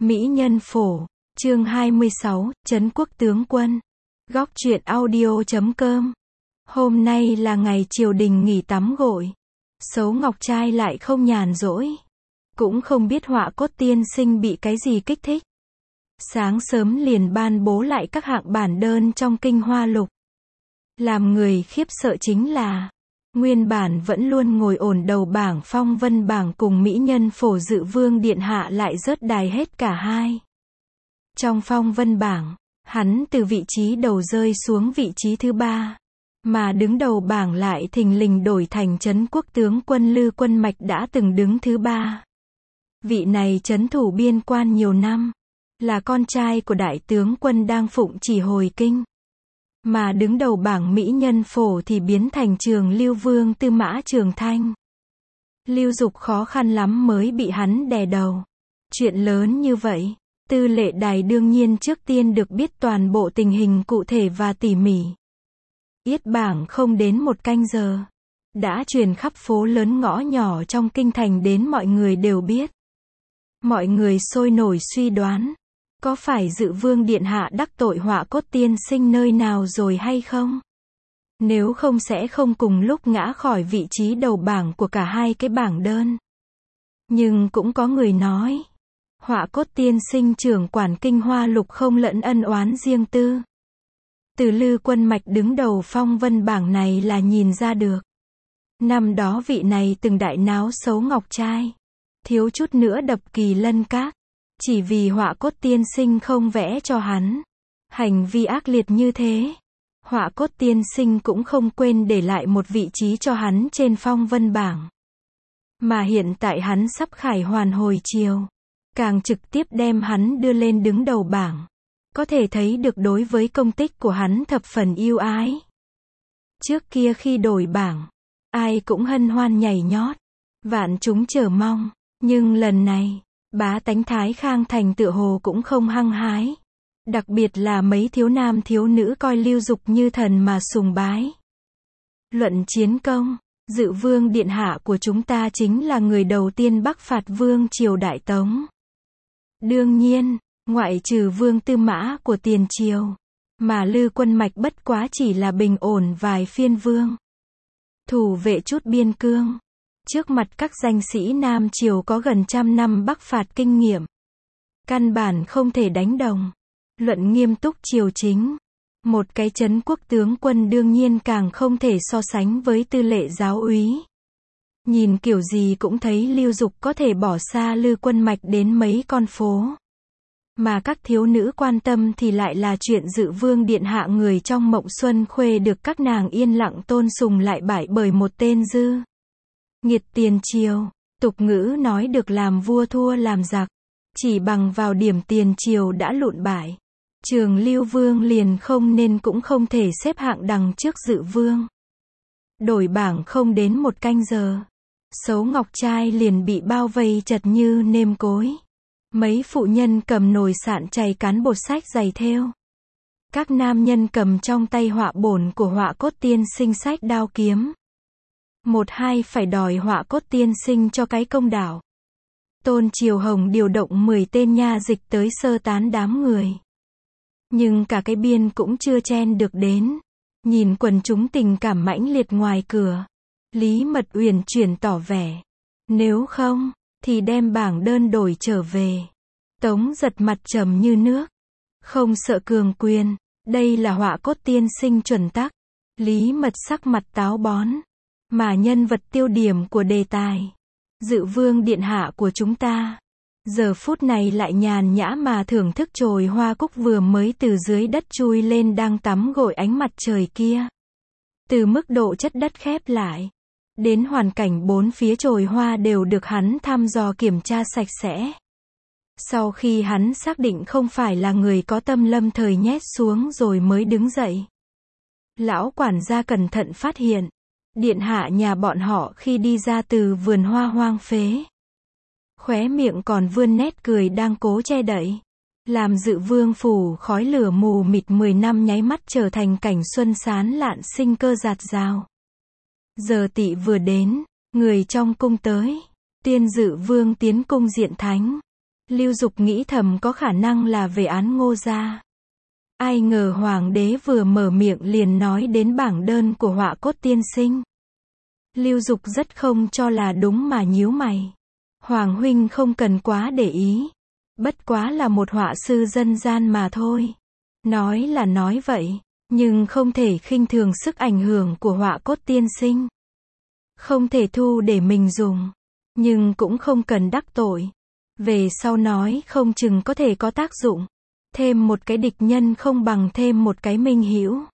Mỹ Nhân Phổ, chương 26, Trấn Quốc Tướng Quân. Góc truyện audio.com. Hôm nay là ngày triều đình nghỉ tắm gội. Sấu Ngọc Trai lại không nhàn rỗi. Cũng không biết Họa Cốt Tiên Sinh bị cái gì kích thích. Sáng sớm liền ban bố lại các hạng bản đơn trong Kinh Hoa Lục. Làm người khiếp sợ chính là, nguyên bản vẫn luôn ngồi ổn đầu bảng Phong Vân bảng cùng Mỹ Nhân Phổ Dự Vương Điện Hạ lại rớt đài hết cả hai. Trong Phong Vân bảng, hắn từ vị trí đầu rơi xuống vị trí thứ 3. Mà đứng đầu bảng lại thình lình đổi thành Trấn Quốc Tướng Quân Lư Quân Mạch đã từng đứng thứ 3. Vị này trấn thủ biên quan nhiều năm, là con trai của đại tướng quân đang phụng chỉ hồi kinh. Mà đứng đầu bảng Mỹ Nhân Phổ thì biến thành Trường Lưu Vương Tư Mã Trường Thanh. Lưu Dục khó khăn lắm mới bị hắn đè đầu. Chuyện lớn như vậy, Tư Lệ Đài đương nhiên trước tiên được biết toàn bộ tình hình cụ thể và tỉ mỉ. Yết bảng không đến một canh giờ, đã truyền khắp phố lớn ngõ nhỏ trong kinh thành đến mọi người đều biết. Mọi người sôi nổi suy đoán, có phải Dự Vương Điện Hạ đắc tội Họa Cốt Tiên Sinh nơi nào rồi hay không? Nếu không sẽ không cùng lúc ngã khỏi vị trí đầu bảng của cả hai cái bảng đơn. Nhưng cũng có người nói, Họa Cốt Tiên Sinh trưởng quản Kinh Hoa Lục không lẫn ân oán riêng tư. Từ Lư Quân Mạch đứng đầu Phong Vân bảng này là nhìn ra được. Năm đó vị này từng đại náo Sấu Ngọc Trai, thiếu chút nữa đập Kỳ Lân Các. Chỉ vì Họa Cốt Tiên Sinh không vẽ cho hắn. Hành vi ác liệt như thế, Họa Cốt Tiên Sinh cũng không quên để lại một vị trí cho hắn trên Phong Vân bảng. Mà hiện tại hắn sắp khải hoàn hồi chiều, càng trực tiếp đem hắn đưa lên đứng đầu bảng. Có thể thấy được đối với công tích của hắn thập phần yêu ái. Trước kia khi đổi bảng, ai cũng hân hoan nhảy nhót, vạn chúng chờ mong. Nhưng lần này, bá tánh Thái Khang Thành tựa hồ cũng không hăng hái. Đặc biệt là mấy thiếu nam thiếu nữ coi Lưu Dục như thần mà sùng bái. Luận chiến công, Dự Vương Điện Hạ của chúng ta chính là người đầu tiên bắc phạt Vương triều Đại Tống. Đương nhiên, ngoại trừ Vương Tư Mã của tiền triều, mà Lư Quân Mạch bất quá chỉ là bình ổn vài phiên vương. Thủ vệ chút biên cương. Trước mặt các danh sĩ Nam Triều có gần 100 năm bắc phạt kinh nghiệm. Căn bản không thể đánh đồng. Luận nghiêm túc triều chính. Một cái Trấn Quốc Tướng Quân đương nhiên càng không thể so sánh với Tư Lệ Giáo úy. Nhìn kiểu gì cũng thấy Lưu Dục có thể bỏ xa Lư Quân Mạch đến mấy con phố. Mà các thiếu nữ quan tâm thì lại là chuyện Dự Vương Điện Hạ người trong Mộng Xuân Khuê được các nàng yên lặng tôn sùng lại bại bởi một tên dư nghiệt tiền triều. Tục ngữ nói được làm vua thua làm giặc. Chỉ bằng vào điểm tiền triều đã lụn bại, Trường Lưu Vương liền không nên cũng không thể xếp hạng đằng trước Dự Vương. Đổi bảng không đến một canh giờ, Sấu Ngọc Trai liền bị bao vây chật như nêm cối. Mấy phụ nhân cầm nồi sạn chày cán bột sách giày thêu. Các nam nhân cầm trong tay họa bổn của Họa Cốt Tiên Sinh sách đao kiếm. Một hai phải đòi Họa Cốt Tiên Sinh cho cái công đạo. Tôn Triều Hồng điều động 10 tên nha dịch tới sơ tán đám người. Nhưng cả cái biên cũng chưa chen được đến. Nhìn quần chúng tình cảm mãnh liệt ngoài cửa, Lý Mật Uyển chuyển tỏ vẻ, nếu không thì đem bảng đơn đổi trở về. Tống Giật mặt trầm như nước, không sợ cường quyền, đây là Họa Cốt Tiên Sinh chuẩn tắc. Lý Mật sắc mặt táo bón, mà nhân vật tiêu điểm của đề tài, Dự Vương Điện Hạ của chúng ta, giờ phút này lại nhàn nhã mà thưởng thức chồi hoa cúc vừa mới từ dưới đất chui lên đang tắm gội ánh mặt trời kia. Từ mức độ chất đất khép lại, đến hoàn cảnh bốn phía chồi hoa đều được hắn thăm dò kiểm tra sạch sẽ. Sau khi hắn xác định không phải là người có tâm lâm thời nhét xuống rồi mới đứng dậy. Lão quản gia cẩn thận phát hiện, Điện Hạ nhà bọn họ khi đi ra từ vườn hoa hoang phế, khóe miệng còn vươn nét cười đang cố che đậy. Làm Dự Vương phủ khói lửa mù mịt 10 năm nháy mắt trở thành cảnh xuân sán lạn sinh cơ rạt rào. Giờ tỵ vừa đến, người trong cung tới, tuyên Dự Vương tiến cung diện thánh. Lưu Dục nghĩ thầm có khả năng là về án Ngô gia. Ai ngờ hoàng đế vừa mở miệng liền nói đến bảng đơn của Họa Cốt tiên sinh. Lưu Dục rất không cho là đúng mà nhíu mày. Hoàng huynh không cần quá để ý. Bất quá là một họa sư dân gian mà thôi. Nói là nói vậy, nhưng không thể khinh thường sức ảnh hưởng của Họa Cốt tiên sinh. Không thể thu để mình dùng, nhưng cũng không cần đắc tội. Về sau nói không chừng có thể có tác dụng. Thêm một cái địch nhân không bằng thêm một cái minh hữu.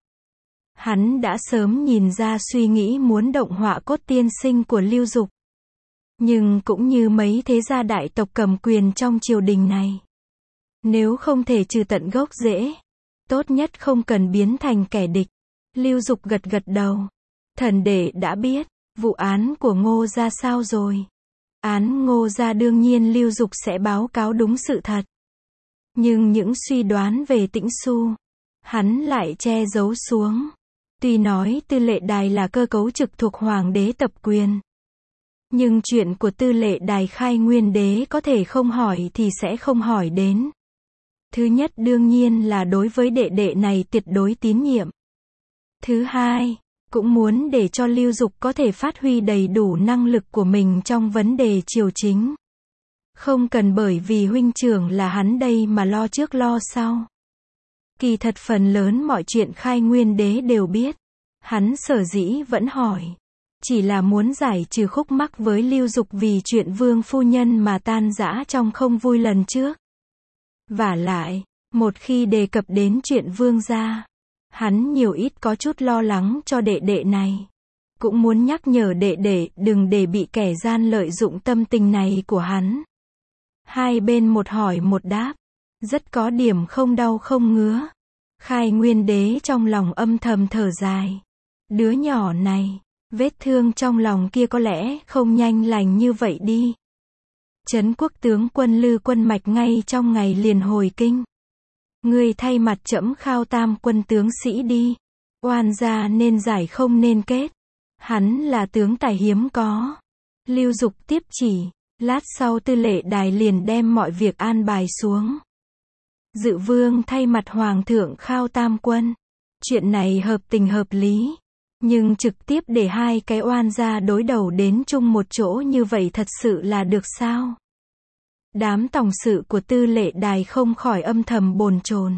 Hắn đã sớm nhìn ra suy nghĩ muốn động Họa Cốt tiên sinh của Lưu Dục. Nhưng cũng như mấy thế gia đại tộc cầm quyền trong triều đình này. Nếu không thể trừ tận gốc rễ, tốt nhất không cần biến thành kẻ địch. Lưu Dục gật gật đầu. Thần đệ đã biết, vụ án của Ngô gia sao rồi? Án Ngô gia đương nhiên Lưu Dục sẽ báo cáo đúng sự thật. Nhưng những suy đoán về Tĩnh Xu, hắn lại che giấu xuống. Tuy nói tư lệ đài là cơ cấu trực thuộc hoàng đế tập quyền. Nhưng chuyện của tư lệ đài khai nguyên đế có thể không hỏi thì sẽ không hỏi đến. Thứ nhất đương nhiên là đối với đệ đệ này tuyệt đối tín nhiệm. Thứ hai, cũng muốn để cho Lưu Dục có thể phát huy đầy đủ năng lực của mình trong vấn đề triều chính. Không cần bởi vì huynh trưởng là hắn đây mà lo trước lo sau. Kỳ thật phần lớn mọi chuyện khai nguyên đế đều biết. Hắn sở dĩ vẫn hỏi. Chỉ là muốn giải trừ khúc mắc với Lưu Dục vì chuyện vương phu nhân mà tan rã trong không vui lần trước. Vả lại, một khi đề cập đến chuyện vương gia, hắn nhiều ít có chút lo lắng cho đệ đệ này. Cũng muốn nhắc nhở đệ đệ đừng để bị kẻ gian lợi dụng tâm tình này của hắn. Hai bên một hỏi một đáp, rất có điểm không đau không ngứa. Khai nguyên đế trong lòng âm thầm thở dài. Đứa nhỏ này, vết thương trong lòng kia có lẽ không nhanh lành như vậy đi. Trấn quốc tướng quân Lư Quân Mạch ngay trong ngày liền hồi kinh. Ngươi thay mặt trẫm khao tam quân tướng sĩ đi. Oan gia nên giải không nên kết. Hắn là tướng tài hiếm có. Lưu Dục tiếp chỉ. Lát sau tư lệ đài liền đem mọi việc an bài xuống. Dự vương thay mặt hoàng thượng khao tam quân. Chuyện này hợp tình hợp lý. Nhưng trực tiếp để hai cái oan gia đối đầu đến chung một chỗ như vậy thật sự là được sao? Đám tòng sự của tư lệ đài không khỏi âm thầm bồn chồn.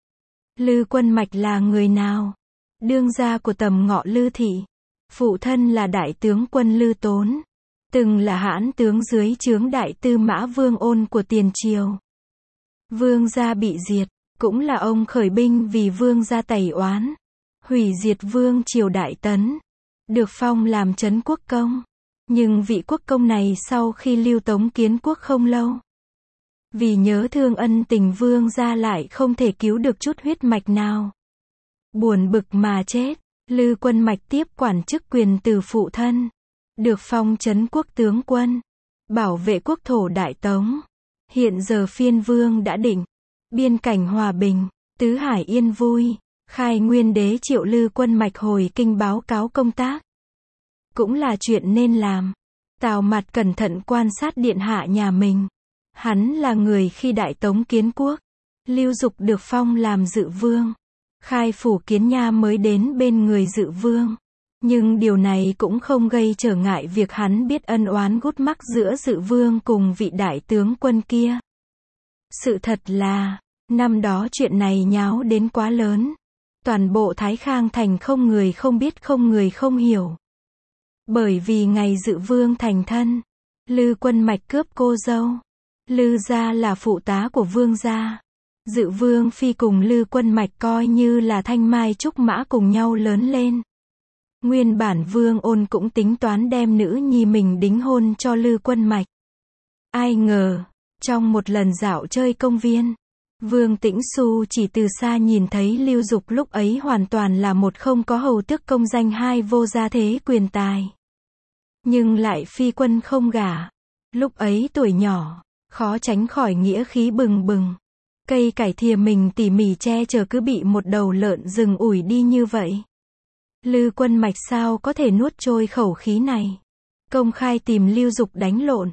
Lư Quân Mạch là người nào? Đương gia của Tầm Ngọ Lư thị. Phụ thân là đại tướng quân Lư Tốn. Từng là hãn tướng dưới trướng đại tư mã Vương Ôn của tiền triều. Vương gia bị diệt, cũng là ông khởi binh vì vương gia tẩy oán. Hủy diệt vương triều Đại Tấn. Được phong làm trấn quốc công. Nhưng vị quốc công này sau khi Lưu Tống kiến quốc không lâu. Vì nhớ thương ân tình vương gia lại không thể cứu được chút huyết mạch nào. Buồn bực mà chết. Lư Quân Mạch tiếp quản chức quyền từ phụ thân. Được phong trấn quốc tướng quân. Bảo vệ quốc thổ Đại Tống. Hiện giờ phiên vương đã định. Biên cảnh hòa bình. Tứ hải yên vui. Khai nguyên đế triệu Lư Quân Mạch hồi kinh báo cáo công tác. Cũng là chuyện nên làm. Tào Mạt cẩn thận quan sát điện hạ nhà mình. Hắn là người khi Đại Tống kiến quốc. Lưu Dục được phong làm dự vương. Khai phủ Kiến Nha mới đến bên người dự vương. Nhưng điều này cũng không gây trở ngại việc hắn biết ân oán gút mắc giữa dự vương cùng vị đại tướng quân kia. Sự thật là, năm đó chuyện này nháo đến quá lớn. Toàn bộ Thái Khang thành không người không biết không người không hiểu. Bởi vì ngày dự vương thành thân, Lư Quân Mạch cướp cô dâu. Lư gia là phụ tá của vương gia. Dự vương phi cùng Lư Quân Mạch coi như là thanh mai trúc mã cùng nhau lớn lên. Nguyên bản Vương Ôn cũng tính toán đem nữ nhi mình đính hôn cho Lư Quân Mạch. Ai ngờ, trong một lần dạo chơi công viên, Vương Tĩnh Xu chỉ từ xa nhìn thấy Lưu Dục lúc ấy hoàn toàn là một không có hầu tước công danh hai vô gia thế quyền tài. Nhưng lại phi quân không gả. Lúc ấy tuổi nhỏ, khó tránh khỏi nghĩa khí bừng bừng. Cây cải thìa mình tỉ mỉ che chở cứ bị một đầu lợn rừng ủi đi như vậy. Lư Quân Mạch sao có thể nuốt trôi khẩu khí này. Công khai tìm Lưu Dục đánh lộn.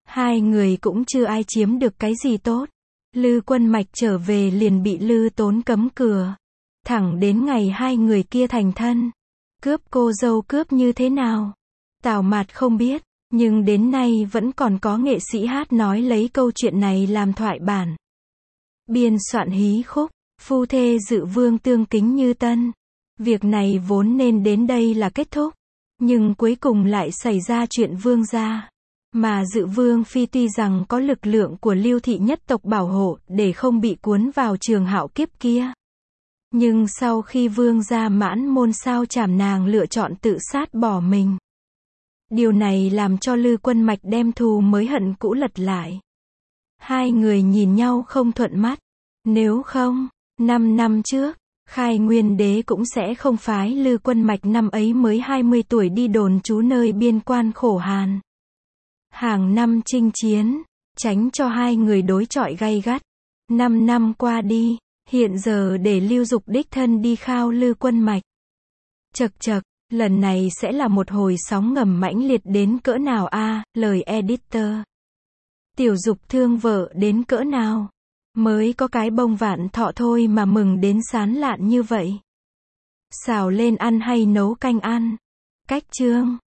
Hai người cũng chưa ai chiếm được cái gì tốt. Lư Quân Mạch trở về liền bị Lư Tốn cấm cửa. Thẳng đến ngày hai người kia thành thân. Cướp cô dâu cướp như thế nào? Tào Mạt không biết, nhưng đến nay vẫn còn có nghệ sĩ hát nói lấy câu chuyện này làm thoại bản. Biên soạn hí khúc, phu thê dự vương tương kính như tân. Việc này vốn nên đến đây là kết thúc. Nhưng cuối cùng lại xảy ra chuyện vương gia. Mà dự vương phi tuy rằng có lực lượng của Lưu thị nhất tộc bảo hộ để không bị cuốn vào trường hạo kiếp kia. Nhưng sau khi vương gia mãn môn sao chảm nàng lựa chọn tự sát bỏ mình. Điều này làm cho Lư Quân Mạch đem thù mới hận cũ lật lại. Hai người nhìn nhau không thuận mắt. Nếu không, 5 năm trước, Khai Nguyên Đế cũng sẽ không phái Lư Quân Mạch năm ấy mới 20 tuổi đi đồn trú nơi biên quan khổ hàn. Hàng năm chinh chiến, tránh cho hai người đối chọi gay gắt. 5 năm qua đi, hiện giờ để Lưu Dục đích thân đi khao Lư Quân Mạch. Chậc chậc, lần này sẽ là một hồi sóng ngầm mãnh liệt đến cỡ nào a, lời editor. Tiểu Dục thương vợ đến cỡ nào? Mới có cái bông vạn thọ thôi mà mừng đến sán lạn như vậy. Xào lên ăn hay nấu canh ăn? Cách chương